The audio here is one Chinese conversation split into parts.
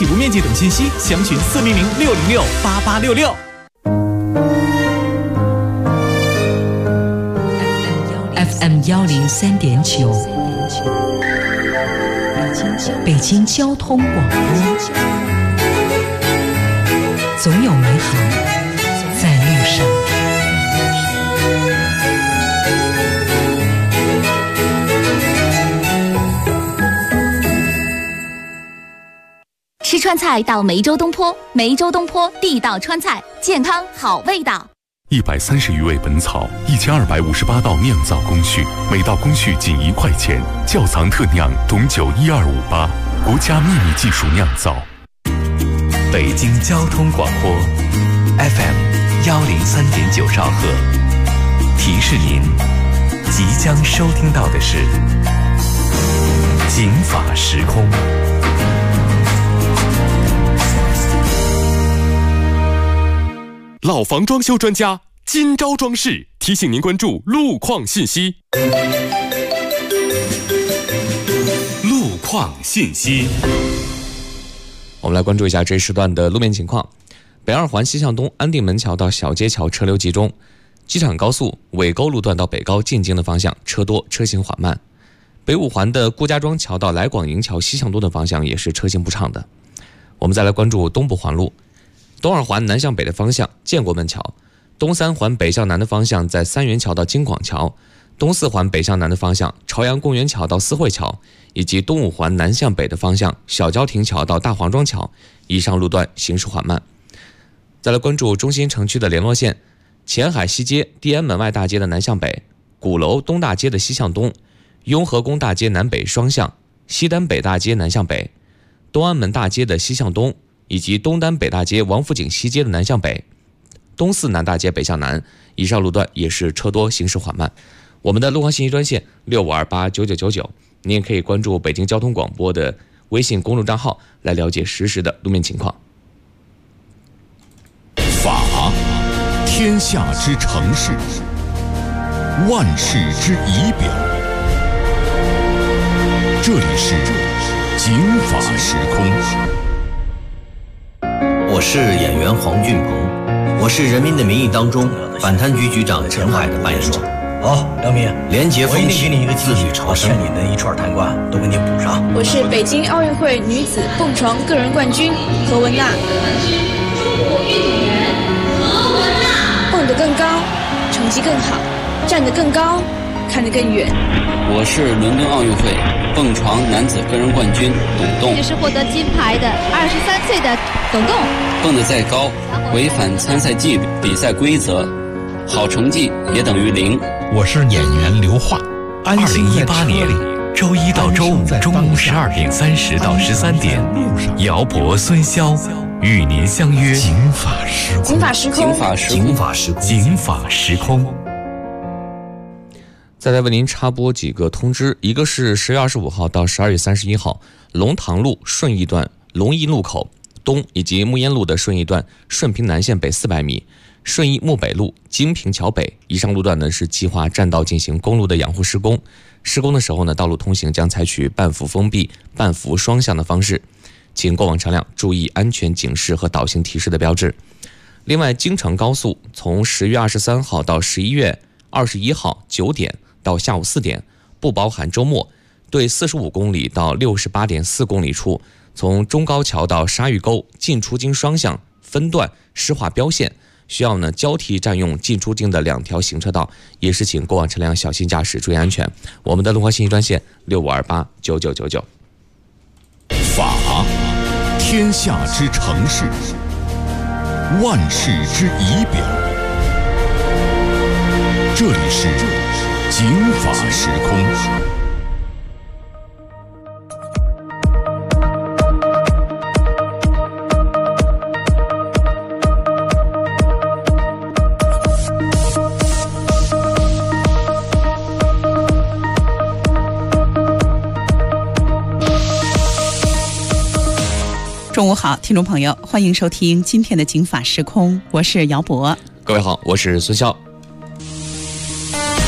起步面积等信息，详询400-606-8866。 FM 103.9，北京交通广播，总有美好在路上。 吃川菜到梅州东坡，梅州东坡地道川菜，健康好味道。 130余味本草，1258道酿造工序，每道工序仅1块钱。窖藏特酿董酒12588，国家秘密技术酿造。 北京交通广播 FM 103.9兆赫，提示您，即将收听到的是警法时空。 老房装修专家金招装饰提醒您关注路况信息。路况信息， 我们来关注一下这一时段的路面情况。北二环西向东安定门桥到小街桥车流集中，机场高速尾沟路段到北高进京的方向车多，车行缓慢。北五环的顾家庄桥到来广营桥西向东的方向也是车行不畅的。我们再来关注东部环路。东二环南向北的方向建国门桥，东三环北向南的方向在三元桥到京广桥，东四环北向南的方向朝阳公园桥到四惠桥，以及东五环南向北的方向小郊亭桥到大黄庄桥，以上路段行驶缓慢。再来关注中心城区的联络线，前海西街地安门外大街的南向北，鼓楼东大街的西向东，雍和宫大街南北双向，西单北大街南向北，东安门大街的西向东，以及东单北大街王府井西街的南向北，东四南大街北向南，以上路段也是车多，行驶缓慢。我们的路况信息专线65289999，您也可以关注北京交通广播的微信公众账号来了解实时的路面情况。 法，天下之城市，万世之仪表。这里是警法时空。 我是演员黄俊鹏，我是《人民的名义》当中反贪局局长陈海的扮演者。 好，梁明， 廉洁风气，自律朝生， 欠你的一串贪官都给你补上。 我是北京奥运会女子蹦床个人冠军何文娜。中国运动员何文娜，蹦得更高，成绩更好，站得更高，看得更远。 我是伦敦奥运会蹦床男子个人冠军董栋。 这是获得金牌的23岁的董栋。 蹦得再高，违反参赛纪律、比赛规则，好成绩也等于0。 我是演员刘桦。2018年周一到周五中午12点30到13点，姚博、孙潇与您相约警法时空。 警法时空， 警法时空，警法时空， 警法时空。 再来为您插播几个通知，一个是10月25号到12月31号，龙塘路顺义段龙义路口东以及木烟路的顺义段顺平南线北400米，顺义木北路金平桥北，以上路段呢是计划占道进行公路的养护施工。施工的时候呢，道路通行将采取半幅封闭、半幅双向的方式，请过往车辆注意安全警示和导行提示的标志。另外，京承高速从10月23号到11月21号9点到下午4点，不包含周末，对45公里到68.4公里处，从中高桥到沙峪沟进出京双向分段施划标线，需要呢交替占用进出京的2条行车道，也是请过往车辆小心驾驶，注意安全。我们的路况信息专线65289999。 法，天下之城市，万世之仪表。这里是警法时空。 中午好，听众朋友，欢迎收听今天的警法时空，我是姚博。 各位好，我是孙潇。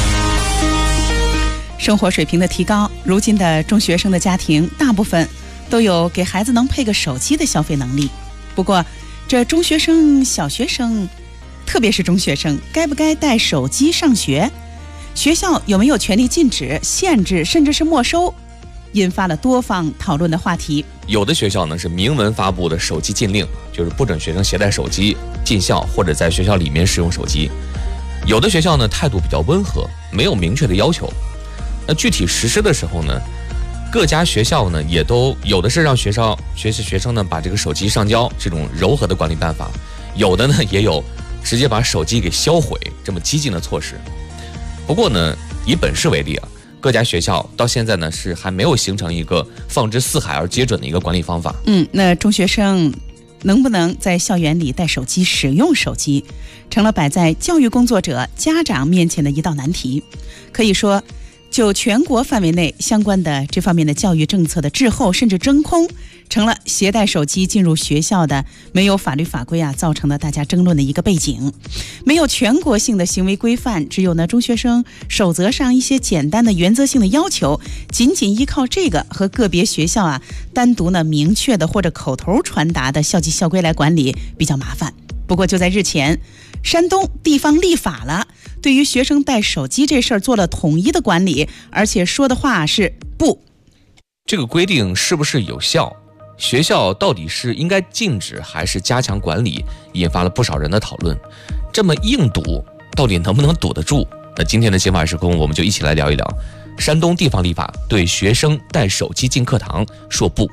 生活水平的提高，如今的中学生的家庭大部分都有给孩子能配个手机的消费能力。不过，这中学生、小学生，特别是中学生，该不该带手机上学？学校有没有权利禁止、限制，甚至是没收？引发了多方讨论的话题。 有的学校呢是明文发布的手机禁令，就是不准学生携带手机进校或者在学校里面使用手机。有的学校呢态度比较温和，没有明确的要求。那具体实施的时候呢，各家学校呢也都有的是让学生呢把这个手机上交，这种柔和的管理办法；有的呢也有直接把手机给销毁这么激进的措施。不过呢，以本市为例啊，各家学校到现在呢是还没有形成一个放之四海而皆准的一个管理方法。 那中学生能不能在校园里带手机、使用手机，成了摆在教育工作者、家长面前的一道难题。可以说，就全国范围内相关的这方面的教育政策的滞后甚至真空，成了携带手机进入学校的没有法律法规造成的大家争论的一个背景。没有全国性的行为规范，只有呢中学生守则上一些简单的原则性的要求，仅仅依靠这个和个别学校单独呢明确的或者口头传达的校纪校规来管理比较麻烦。不过就在日前，山东地方立法了，对于学生带手机这事儿做了统一的管理，而且说的话是不。 这个规定是不是有效？学校到底是应该禁止还是加强管理，引发了不少人的讨论。这么硬堵，到底能不能堵得住？那今天的刑法时空，我们就一起来聊一聊山东地方立法对学生带手机进课堂说不。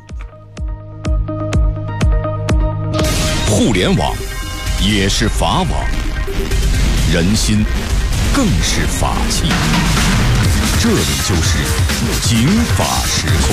互联网也是法网，人心更是法器。这里就是警法时空。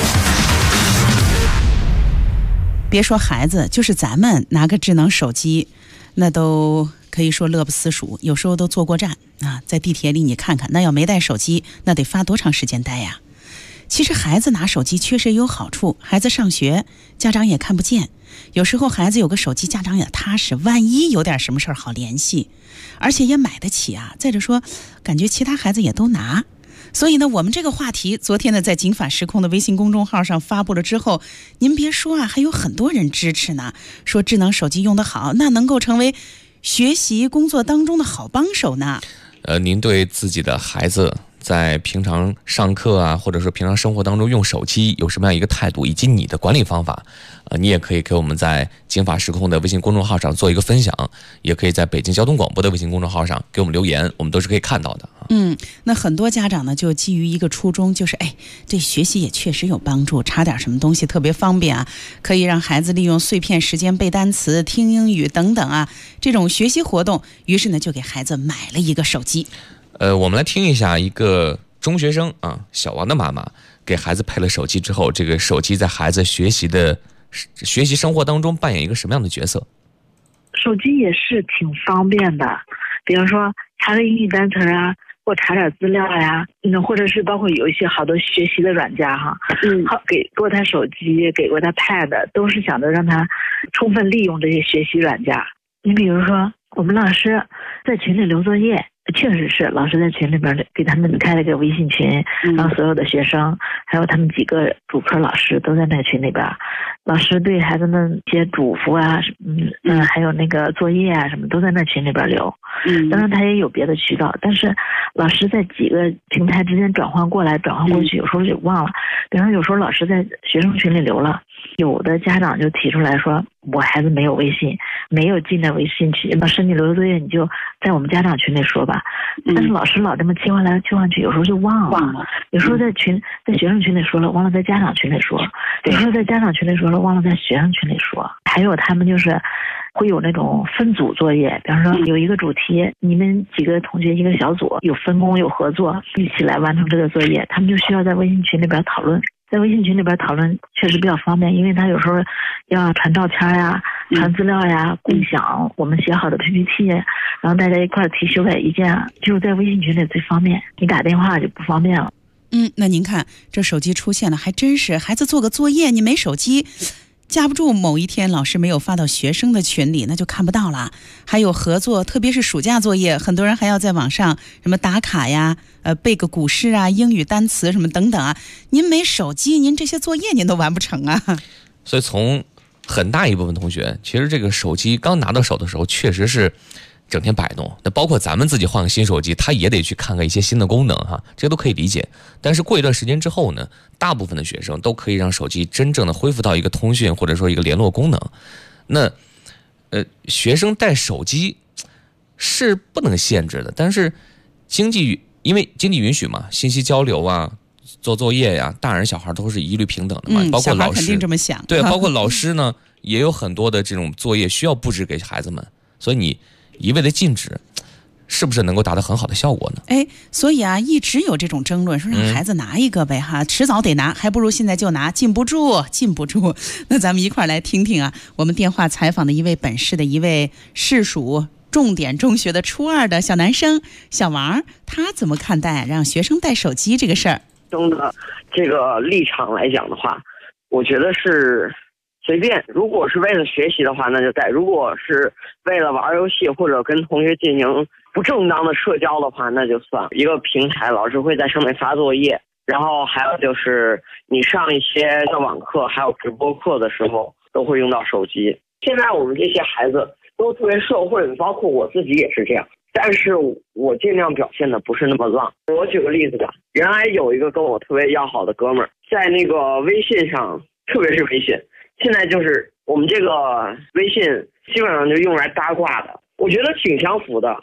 别说孩子，就是咱们拿个智能手机，那都可以说乐不思蜀。有时候都坐过站在地铁里你看看，那要没带手机，那得发多长时间待呀？其实孩子拿手机确实有好处，孩子上学家长也看不见，有时候孩子有个手机家长也踏实，万一有点什么事儿好联系，而且也买得起再者说感觉其他孩子也都拿。所以呢，我们这个话题昨天呢在警法时空的微信公众号上发布了之后，您别说还有很多人支持呢，说智能手机用得好，那能够成为学习工作当中的好帮手呢。 您对自己的孩子在平常上课或者说平常生活当中用手机有什么样一个态度，以及你的管理方法，你也可以给我们在警法时空的微信公众号上做一个分享，也可以在北京交通广播的微信公众号上给我们留言，我们都是可以看到的。 那很多家长呢就基于一个初衷，就是对学习也确实有帮助，查点什么东西特别方便可以让孩子利用碎片时间背单词、听英语等等这种学习活动，于是呢就给孩子买了一个手机。 我们来听一下一个中学生小王的妈妈给孩子配了手机之后，这个手机在孩子学习生活当中扮演一个什么样的角色？ 手机也是挺方便的，比如说查个英语单词或查点资料或者是包括有一些好多学习的软件给过他手机，给过他 pad， 都是想着让他充分利用这些学习软件。你比如说我们老师在群里留作业，确实是老师在群里边给他们开了个微信群，然后所有的学生还有他们几个主科老师都在那个群里边，老师对孩子们一些嘱咐还有那个作业什么都在那群里边留。当然他也有别的渠道，但是老师在几个平台之间转换过来转换过去，有时候就忘了。比方说有时候老师在学生群里留了，有的家长就提出来说，我孩子没有微信，没有进到微信群，老师你留的作业你就在我们家长群里说吧。但是老师老这么切换来切换去，有时候就忘了。有时候在学生群里说了，忘了在家长群里说；有时候在家长群里说了，忘了在学生群里说。还有他们就是会有那种分组作业，比方说有一个主题，你们几个同学一个小组，有分工有合作，一起来完成这个作业，他们就需要在微信群里边讨论。在微信群里边讨论确实比较方便，因为他有时候要传照片传资料共享我们写好的 PPT， 然后大家一块提修改意见，只有在微信群里最方便，你打电话就不方便了。 那您看这手机出现了，还真是孩子做个作业你没手机， 架不住某一天老师没有发到学生的群里，那就看不到了。还有合作，特别是暑假作业，很多人还要在网上什么打卡呀，背个古诗啊，英语单词什么等等啊。您没手机，您这些作业您都完不成啊。 所以从很大一部分同学，其实这个手机刚拿到手的时候，确实是整天摆弄。那包括咱们自己换个新手机，他也得去看看一些新的功能哈，这个都可以理解。但是过一段时间之后呢，大部分的学生都可以让手机真正的恢复到一个通讯或者说一个联络功能。那学生带手机是不能限制的，但是因为经济允许嘛，信息交流啊，做作业呀，大人小孩都是一律平等的嘛，包括老师，小孩肯定这么想。 对，包括老师呢，也有很多的这种作业需要布置给孩子们，所以你一味的禁止，是不是能够达到很好的效果呢？ 所以啊，一直有这种争论，说让孩子拿一个呗哈，迟早得拿，还不如现在就拿，禁不住。那咱们一块儿来听听啊，我们电话采访的一位本市的一位市属重点中学的初2的小男生小王，他怎么看待让学生带手机这个事儿？ 生的这个立场来讲的话，我觉得是随便，如果是为了学习的话那就带，如果是为了玩游戏或者跟同学进行不正当的社交的话，那就算一个平台，老师会在上面发作业，然后还有就是你上一些网课还有直播课的时候都会用到手机。现在我们这些孩子都特别社会，包括我自己也是这样，但是我尽量表现的不是那么浪。我举个例子吧，原来有一个跟我特别要好的哥们儿，在那个微信上，特别是微信，现在就是我们这个微信基本上就用来八卦的，我觉得挺相符的。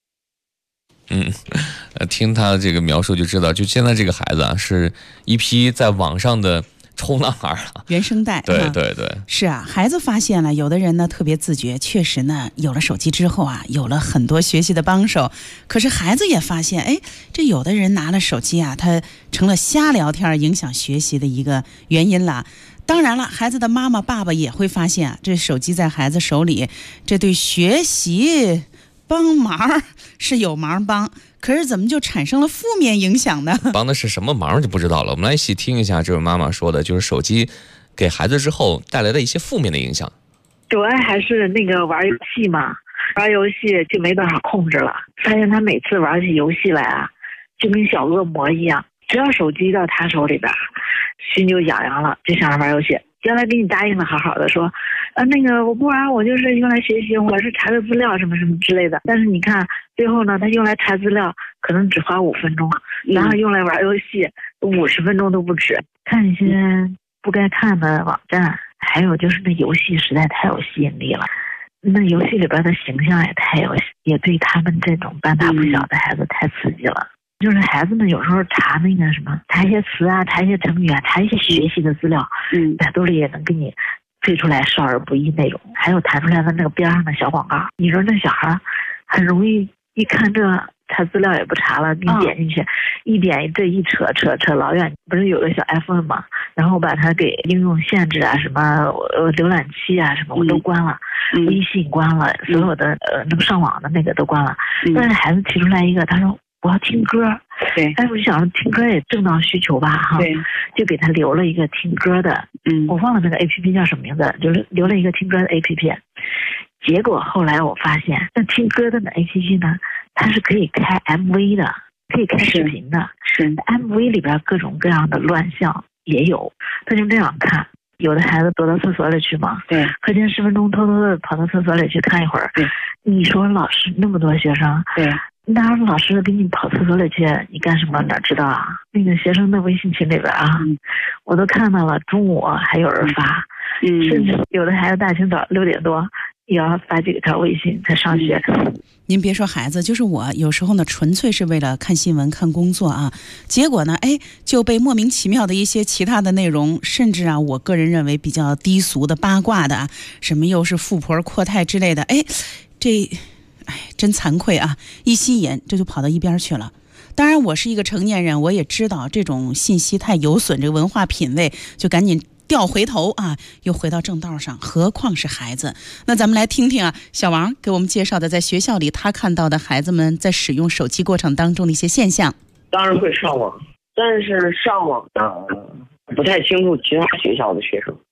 听他这个描述就知道，就现在这个孩子啊，是一批在网上的冲浪儿啊， 原生代。 对， 是啊，孩子发现了，有的人呢特别自觉，确实呢有了手机之后啊，有了很多学习的帮手。可是孩子也发现，这有的人拿了手机啊，他成了瞎聊天，影响学习的一个原因了。当然了，孩子的妈妈爸爸也会发现啊，这手机在孩子手里，这对学习帮忙是有忙帮，可是怎么就产生了负面影响呢？ 帮的是什么忙就不知道了。我们来一起听一下这位妈妈说的，就是手机给孩子之后带来的一些负面的影响。 主要还是那个玩游戏嘛，玩游戏就没办法控制了，发现他每次玩起游戏来啊，就跟小恶魔一样，只要手机到他手里边，心就痒痒了，就想着玩游戏。原来给你答应的好好的，说那个我不玩，我就是用来学习，我是查个资料什么什么之类的。但是你看最后呢，他用来查资料可能只花5分钟，然后用来玩游戏50分钟都不止，看一些不该看的网站，还有就是那游戏实在太有吸引力了，那游戏里边的形象也对他们这种半大不小的孩子太刺激了。就是孩子们有时候查那个什么，查一些词啊，查一些成语啊，查一些学习的资料，百度里也能给你推出来少儿不宜内容，还有弹出来的那个边上的小广告。你说那小孩很容易一看这查资料也不查了，你点进去，一点这一扯老远，不是有个小 iPhone 吗？然后把它给应用限制啊，什么浏览器啊什么我都关了，微信关了，所有的能上网的那个都关了。但是孩子提出来一个，他说我要听歌，对，我就想听歌也正当需求吧，哈，对，就给他留了一个听歌的，我忘了那个 APP 叫什么名字，就是留了一个听歌的 APP。结果后来我发现，那听歌的那 APP 呢，它是可以开 MV 的，可以开视频的，是 MV 里边各种各样的乱象也有，他就这样看。有的孩子躲到厕所里去嘛，对，课间10分钟偷偷的跑到厕所里去看一会儿，对，你说老师那么多学生，对。那要是老师给你跑厕所里去，你干什么？哪知道啊？那个学生的微信群里边啊，我都看到了，中午还有人发，甚至有的孩子大清早6点多也要发几条微信才上学。 您别说孩子，就是我有时候呢，纯粹是为了看新闻、看工作啊，结果呢，就被莫名其妙的一些其他的内容，甚至啊，我个人认为比较低俗的、八卦的，什么又是富婆阔太之类的，真惭愧啊！一吸引，这就跑到一边去了。当然，我是一个成年人，我也知道这种信息太有损这个文化品位，就赶紧调回头啊，又回到正道上。何况是孩子。那咱们来听听啊，小王给我们介绍的在学校里他看到的孩子们在使用手机过程当中的一些现象。 当然会上网，但是上网的不太清楚其他学校的学生，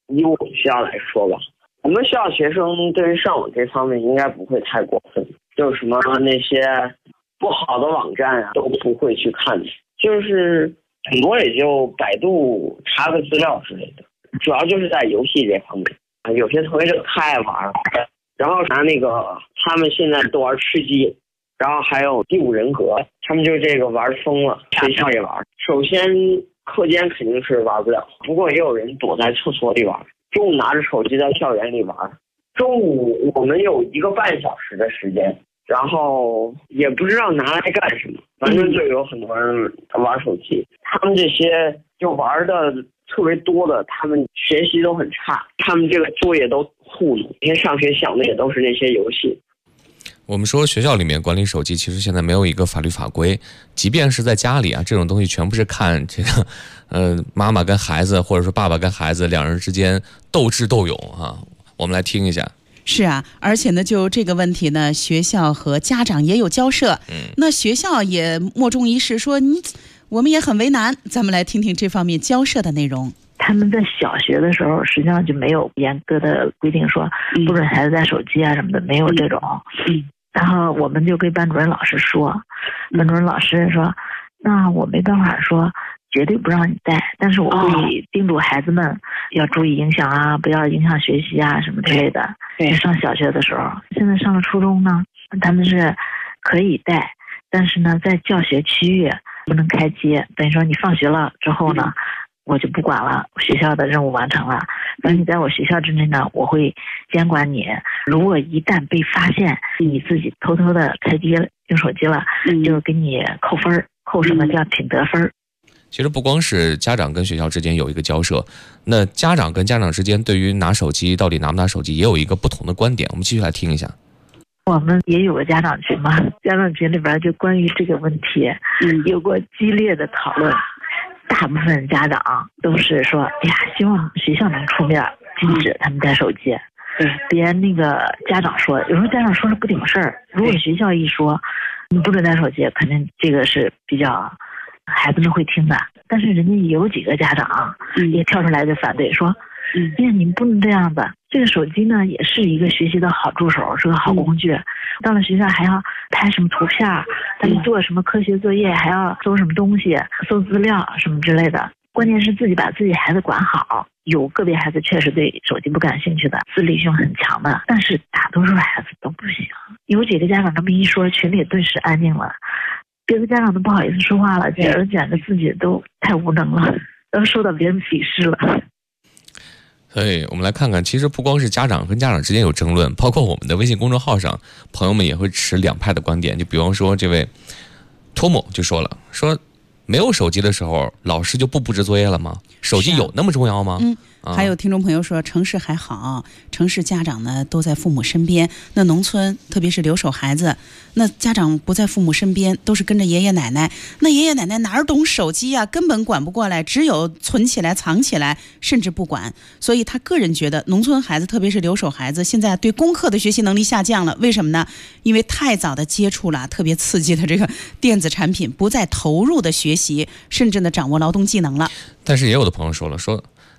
以我们学校来说吧，我们学校学生对于上网这方面应该不会太过分，就是什么那些不好的网站啊都不会去看，就是很多也就百度查个资料之类的，主要就是在游戏这方面啊，有些同学就太爱玩了，然后拿那个他们现在都玩吃鸡，然后还有第五人格，他们就这个玩疯了，学校也玩。首先课间肯定是玩不了，不过也有人躲在厕所里玩，中午拿着手机在校园里玩。中午我们有1个半小时的时间，然后也不知道拿来干什么，反正就有很多人玩手机。他们这些就玩的特别多的，他们学习都很差，他们这个作业都糊弄，因为上学想的也都是那些游戏。 我们说学校里面管理手机，其实现在没有一个法律法规，即便是在家里啊，这种东西全部是看这个，妈妈跟孩子或者说爸爸跟孩子两人之间斗智斗勇啊。我们来听一下。 是啊，而且呢，就这个问题呢，学校和家长也有交涉。那学校也莫衷一是，说我们也很为难。咱们来听听这方面交涉的内容。 他们在小学的时候，实际上就没有严格的规定说不准孩子带手机啊什么的，没有这种。然后我们就跟班主任老师说，班主任老师说，那我没办法说绝对不让你带，但是我会叮嘱孩子们要注意影响啊，不要影响学习啊什么之类的。上小学的时候，现在上了初中呢，他们是可以带，但是呢，在教学区域不能开机，等于说你放学了之后呢，我就不管了，学校的任务完成了。等你在我学校之内呢，我会监管你。如果一旦被发现你自己偷偷的开机用手机了，就给你扣分，扣什么叫品德分。 其实不光是家长跟学校之间有一个交涉，那家长跟家长之间对于拿手机到底拿不拿手机也有一个不同的观点。我们继续来听一下。 我们也有个家长群嘛，家长群里边就关于这个问题有过激烈的讨论。大部分家长都是说，哎呀，希望学校能出面禁止他们带手机。别那个家长说，有时候家长说了不顶事儿，如果学校一说你不准带手机，肯定这个是比较孩子们会听的。但是人家有几个家长也跳出来就反对说，哎呀，你们不能这样子，这个手机呢也是一个学习的好助手，是个好工具。到了学校还要拍什么图片，他们做什么科学作业还要搜什么东西，搜资料什么之类的。关键是自己把自己孩子管好。有个别孩子确实对手机不感兴趣的，自立性很强的，但是大多数孩子都不行。有几个家长这么一说，群里顿时安静了，别的家长都不好意思说话了，简直自己都太无能了，都受到别人鄙视了。 所以我们来看看，其实不光是家长跟家长之间有争论，包括我们的微信公众号上，朋友们也会持两派的观点。就比方说这位托某就说了，说没有手机的时候，老师就不布置作业了吗？手机有那么重要吗？ 还有听众朋友说，城市还好，城市家长呢都在父母身边，那农村特别是留守孩子，那家长不在父母身边，都是跟着爷爷奶奶，那爷爷奶奶哪儿懂手机啊，根本管不过来，只有存起来藏起来，甚至不管。所以他个人觉得农村孩子特别是留守孩子现在对功课的学习能力下降了，为什么呢？因为太早的接触了特别刺激的这个电子产品，不再投入的学习，甚至呢掌握劳动技能了。 但是也有的朋友说了，说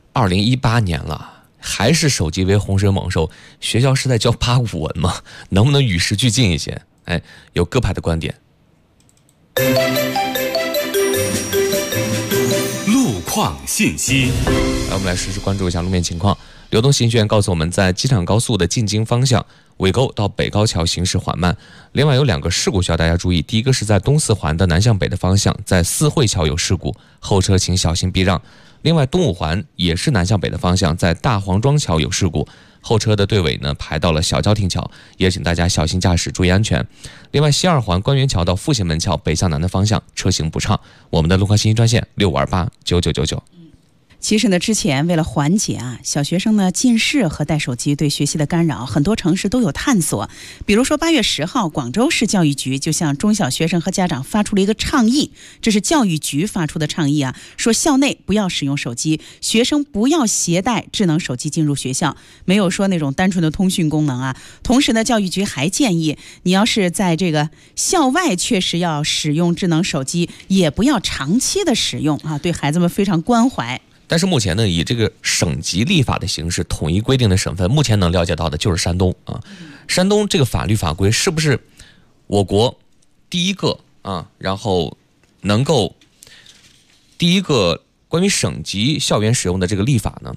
2018年了，还是手机为洪水猛兽，学校是在教85文吗？能不能与时俱进一些？有各派的观点。 路况信息， 我们来实时关注一下路面情况。流动信息源告诉我们，在机场高速的进京方向，尾沟到北高桥行驶缓慢。另外有2个事故需要大家注意，第一个是在东四环的南向北的方向，在四惠桥有事故，后车请小心避让。另外东五环也是南向北的方向，在大黄庄桥有事故，后车的队尾呢排到了小交亭桥，也请大家小心驾驶，注意安全。另外西二环官园桥到复兴门桥北向南的方向车行不畅。我们的路况信息专线65289999。 其实呢，之前为了缓解小学生呢近视和带手机对学习的干扰，很多城市都有探索。比如说8月10号，广州市教育局就向中小学生和家长发出了一个倡议，这是教育局发出的倡议说校内不要使用手机，学生不要携带智能手机进入学校，没有说那种单纯的通讯功能同时呢，教育局还建议，你要是在这个校外确实要使用智能手机，也不要长期的使用对孩子们非常关怀。 但是目前呢，以这个省级立法的形式统一规定的省份，目前能了解到的就是山东啊。山东这个法律法规是不是我国第一个啊？然后能够第一个关于省级校园使用的这个立法呢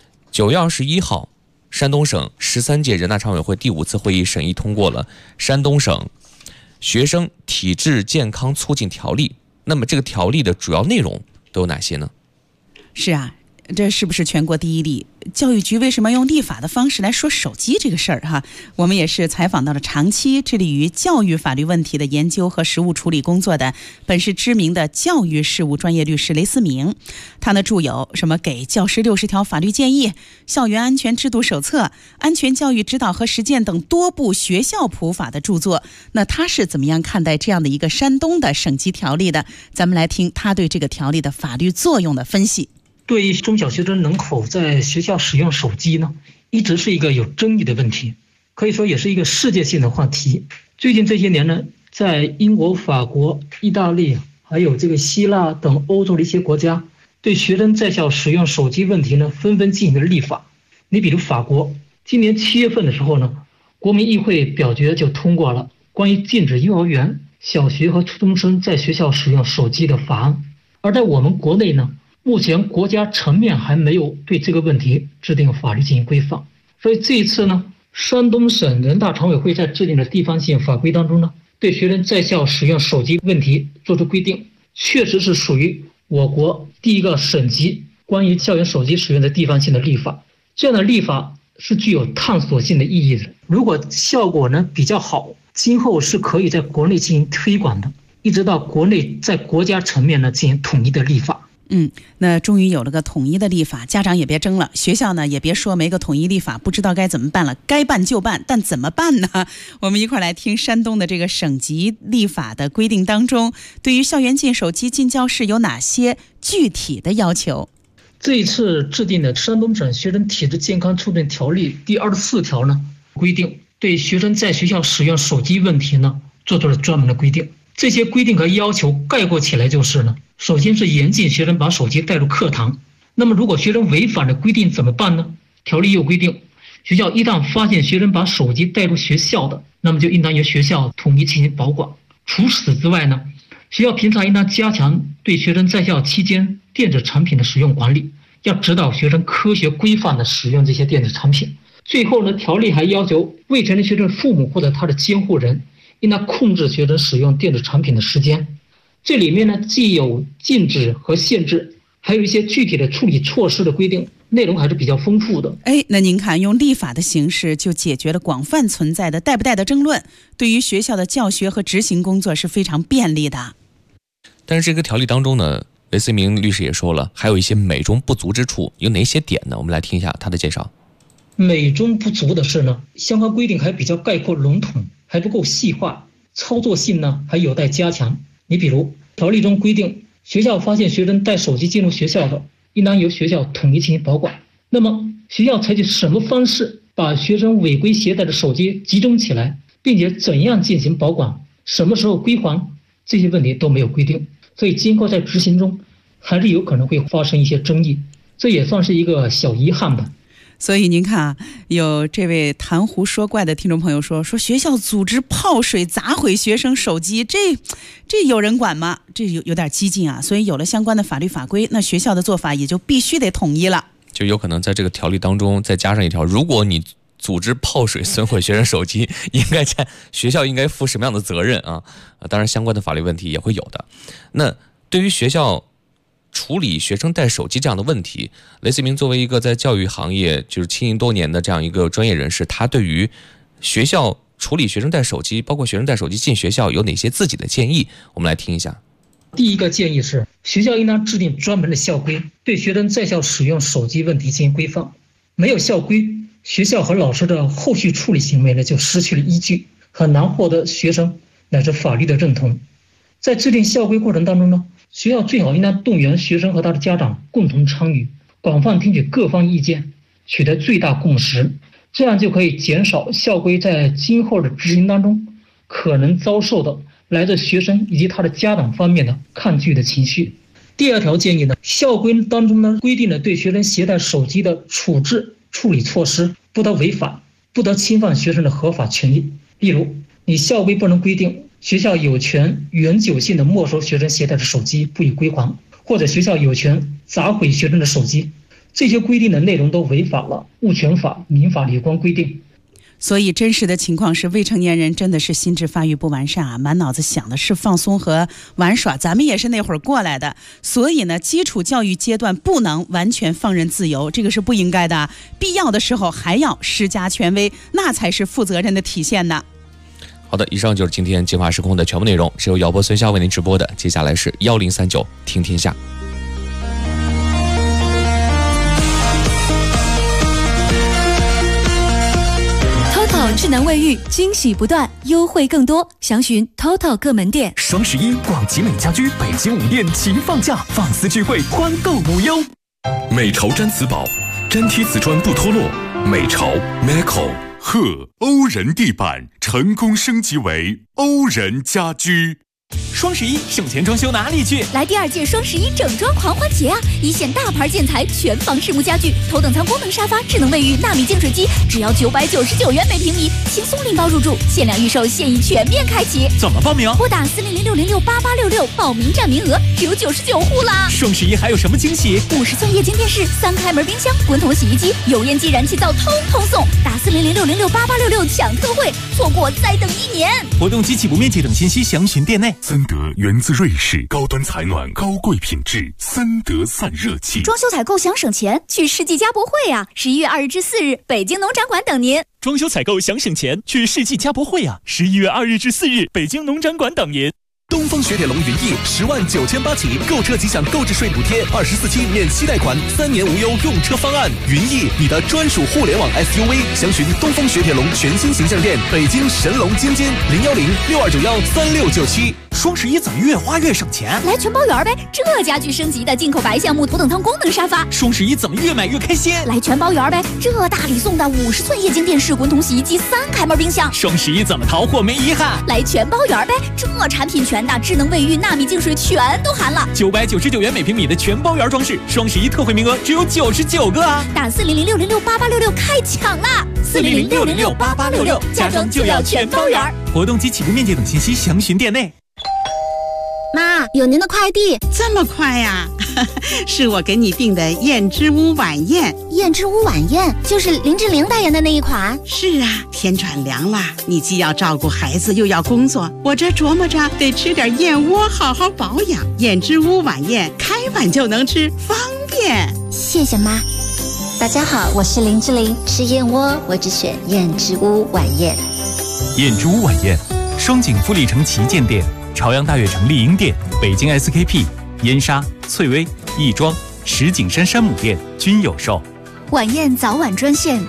？9月21号，山东省13届人大常委会第5次会议审议通过了《山东省学生体质健康促进条例》。那么这个条例的主要内容都有哪些呢？ 是啊，这是不是全国第一例？教育局为什么用立法的方式来说手机这个事儿哈？我们也是采访到了长期致力于教育法律问题的研究和实务处理工作的本市知名的教育事务专业律师雷思明。他的著有什么给教师60条法律建议、校园安全制度手册、安全教育指导和实践等多部学校普法的著作。那他是怎么样看待这样的一个山东的省级条例的？咱们来听他对这个条例的法律作用的分析。 对于中小学生能否在学校使用手机呢，一直是一个有争议的问题，可以说也是一个世界性的话题。最近这些年呢，在英国、法国、意大利还有这个希腊等欧洲的一些国家，对学生在校使用手机问题呢，纷纷进行了立法。你比如法国，今年7月份的时候呢，国民议会表决就通过了关于禁止幼儿园、小学和初中生在学校使用手机的法案。而在我们国内呢，目前国家层面还没有对这个问题制定法律进行规范，所以这一次呢，山东省人大常委会在制定的地方性法规当中呢，对学生在校使用手机问题作出规定，确实是属于我国第一个省级关于校园手机使用的地方性的立法。这样的立法是具有探索性的意义的，如果效果呢比较好，今后是可以在国内进行推广的，一直到国内在国家层面呢进行统一的立法。 那终于有了个统一的立法，家长也别争了，学校呢也别说没个统一立法不知道该怎么办了，该办就办，但怎么办呢？我们一块来听山东的这个省级立法的规定当中，对于校园禁手机、禁教室有哪些具体的要求？ 这一次制定的山东省学生体质健康促进条例第24条呢，规定对学生在学校使用手机问题呢，做出了专门的规定。这些规定和要求概括起来就是呢，首先是严禁学生把手机带入课堂。那么如果学生违反了规定怎么办呢？条例又规定，学校一旦发现学生把手机带入学校的，那么就应当由学校统一进行保管。除此之外呢，学校平常应当加强对学生在校期间电子产品的使用管理，要指导学生科学规范的使用这些电子产品。最后呢，条例还要求未成年学生父母或者他的监护人应当控制学生使用电子产品的时间。这里面呢，既有禁止和限制，还有一些具体的处理措施的规定，内容还是比较丰富的。 那您看，用立法的形式就解决了广泛存在的带不带的争论，对于学校的教学和执行工作是非常便利的。 但是这个条例当中呢，雷思明律师也说了，还有一些美中不足之处，有哪些点呢？我们来听一下他的介绍。 美中不足的是呢，相关规定还比较概括笼统，还不够细化，操作性呢还有待加强。你比如条例中规定，学校发现学生带手机进入学校的，应当由学校统一进行保管。那么学校采取什么方式把学生违规携带的手机集中起来，并且怎样进行保管，什么时候归还，这些问题都没有规定，所以今后在执行中还是有可能会发生一些争议，这也算是一个小遗憾吧。 所以您看啊，有这位谈胡说怪的听众朋友说学校组织泡水砸毁学生手机，这有人管吗？这有点激进啊。所以有了相关的法律法规，那学校的做法也就必须得统一了。 就有可能在这个条例当中再加上一条，如果你组织泡水损毁学生手机，应该在学校应该负什么样的责任啊？当然相关的法律问题也会有的。那对于学校处理学生带手机这样的问题，雷思明作为一个在教育行业就是经营多年的这样一个专业人士，他对于学校处理学生带手机，包括学生带手机进学校有哪些自己的建议？我们来听一下。 第一个建议是，学校应当制定专门的校规，对学生在校使用手机问题进行规范。没有校规，学校和老师的后续处理行为呢就失去了依据，很难获得学生乃至法律的认同。在制定校规过程当中呢，学校最好应当动员学生和他的家长共同参与，广泛听取各方意见，取得最大共识，这样就可以减少校规在今后的执行当中可能遭受的来自学生以及他的家长方面的抗拒的情绪。 第二条建议呢，校规当中呢规定了对学生携带手机的处理措施，不得违法，不得侵犯学生的合法权益。例如，你校规不能规定学校有权永久性的没收学生携带的手机不予归还，或者学校有权砸毁学生的手机，这些规定的内容都违反了物权法、民法有关规定。 所以真实的情况是，未成年人真的是心智发育不完善啊，满脑子想的是放松和玩耍。咱们也是那会儿过来的，所以呢，基础教育阶段不能完全放任自由，这个是不应该的。必要的时候还要施加权威，那才是负责任的体现呢。 好的，以上就是今天金华时空的全部内容，是由姚波、孙潇为您直播的。接下来是1039听天下。 智能卫浴惊喜不断，优惠更多，详询 TOTO 各门店。 双11广集美家居北京5店齐放价，放肆聚会，欢购无忧。 美巢毡瓷宝，粘贴瓷砖不脱落。美巢 Meco。欧人地板成功升级为欧人家居。 双11省钱装修哪里去？ 来第2届双11整装狂欢节啊！一线大牌建材，全房实木家具，头等舱功能沙发，智能卫浴，纳米净水机，只要999元每平米，轻松拎包入住，限量预售，现已全面开启。 怎么报名？ 拨打400668866，报名占名额只有99户啦！ 双11还有什么惊喜 ？50寸液晶电视，3开门冰箱，滚筒洗衣机，油烟机、燃气灶通通送。打400668866抢特惠，错过再等1年。 活动及起步面积等信息详询店内。 森德源自瑞士，高端采暖，高贵品质，森德散热器。 装修采购想省钱，去世纪家博会啊！11月2日至4日，北京农展馆等您。 装修采购想省钱，去世纪家博会啊！11月2日至4日，北京农展馆等您。东风雪铁龙云翼10.98万起，购车即享购置税补贴，24期免息贷款，3年无忧用车方案。云翼，你的专属互联网 SUV，详询东风雪铁龙全新形象店，北京神龙津津01062913697。双11怎么越花越省钱？ 来全包圆呗！这家具升级的进口白橡木头等舱功能沙发。 双11怎么越买越开心？ 来全包圆呗！这大礼送的50寸液晶电视、滚筒洗衣机、3开门冰箱。 双11怎么淘货没遗憾？ 来全包圆呗！这产品全的，智能卫浴、纳米净水全都含了。 999元每平米的全包圆装饰，双11特惠名额只有99个啊！ 打400668866开抢啦！400668866，家装就要全包圆。 活动及起步面积等信息详询店内。 妈，有您的快递。 这么快呀？是我给你订的燕之屋晚宴。 燕之屋晚宴就是林志玲代言的那一款。 是啊，天转凉了，你既要照顾孩子又要工作，我这琢磨着得吃点燕窝好好保养。燕之屋晚宴开碗就能吃，方便。 谢谢妈。 大家好，我是林志玲，吃燕窝我只选燕之屋晚宴。 燕之屋晚宴，双井富力城旗舰店、朝阳大悦城丽婴店、北京 SKP、燕莎、翠微、亦庄、石景山山姆店均有售。 晚宴早晚专线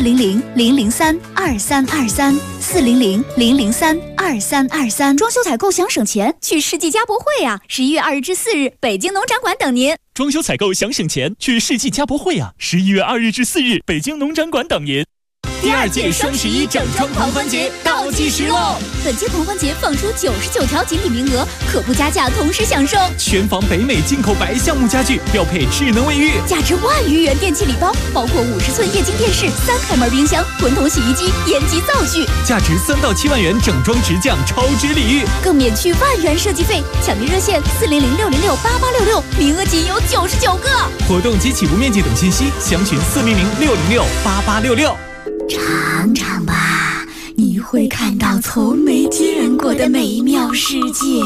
400-003-2323，400-003-2323。装修采购想省钱，去世纪家博会啊！11月2日至4日，北京农展馆等您。 装修采购想省钱，去世纪家博会啊！11月2日至4日，北京农展馆等您。第2届双11整装狂欢节倒计时喽！ 本届狂欢节放出99条锦鲤名额，可不加价同时享受全房北美进口白橡木家具，标配智能卫浴， 价值1万余元电器礼包，包括50寸液晶电视、3开门冰箱、滚筒洗衣机、烟机灶具， 价值3到7万元整装直降超值礼遇， 更免去1万元设计费。抢订热线400-606-8866，名额仅有99个。 活动及起步面积等信息详询400-606-8866。 尝尝吧，你会看到从没见过的美妙世界。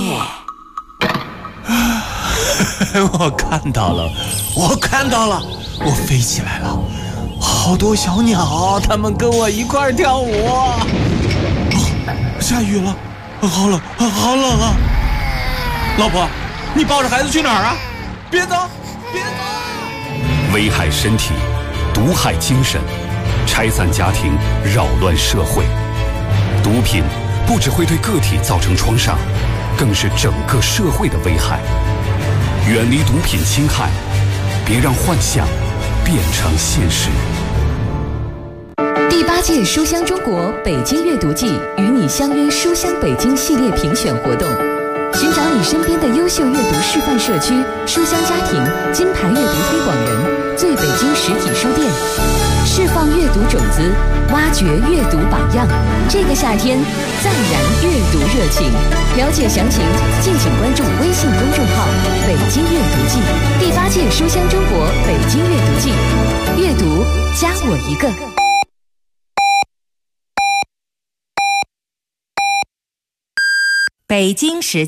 我看到了，我飞起来了，好多小鸟，它们跟我一块跳舞。下雨了，好冷啊！老婆，你抱着孩子去哪儿啊？别走！ 危害身体，毒害精神，拆散家庭，扰乱社会。毒品不只会对个体造成创伤，更是整个社会的危害。远离毒品侵害，别让幻想变成现实。 第8届书香中国北京阅读季与你相约书香北京系列评选活动寻找你身边的优秀阅读示范社区、书香家庭、金牌阅读推广人、最北京实体书店，释放阅读种子，挖掘阅读榜样。这个夏天，再燃阅读热情。了解详情，敬请关注微信公众号“北京阅读季”第8届书香中国北京阅读季，阅读加我一个。 北京时间。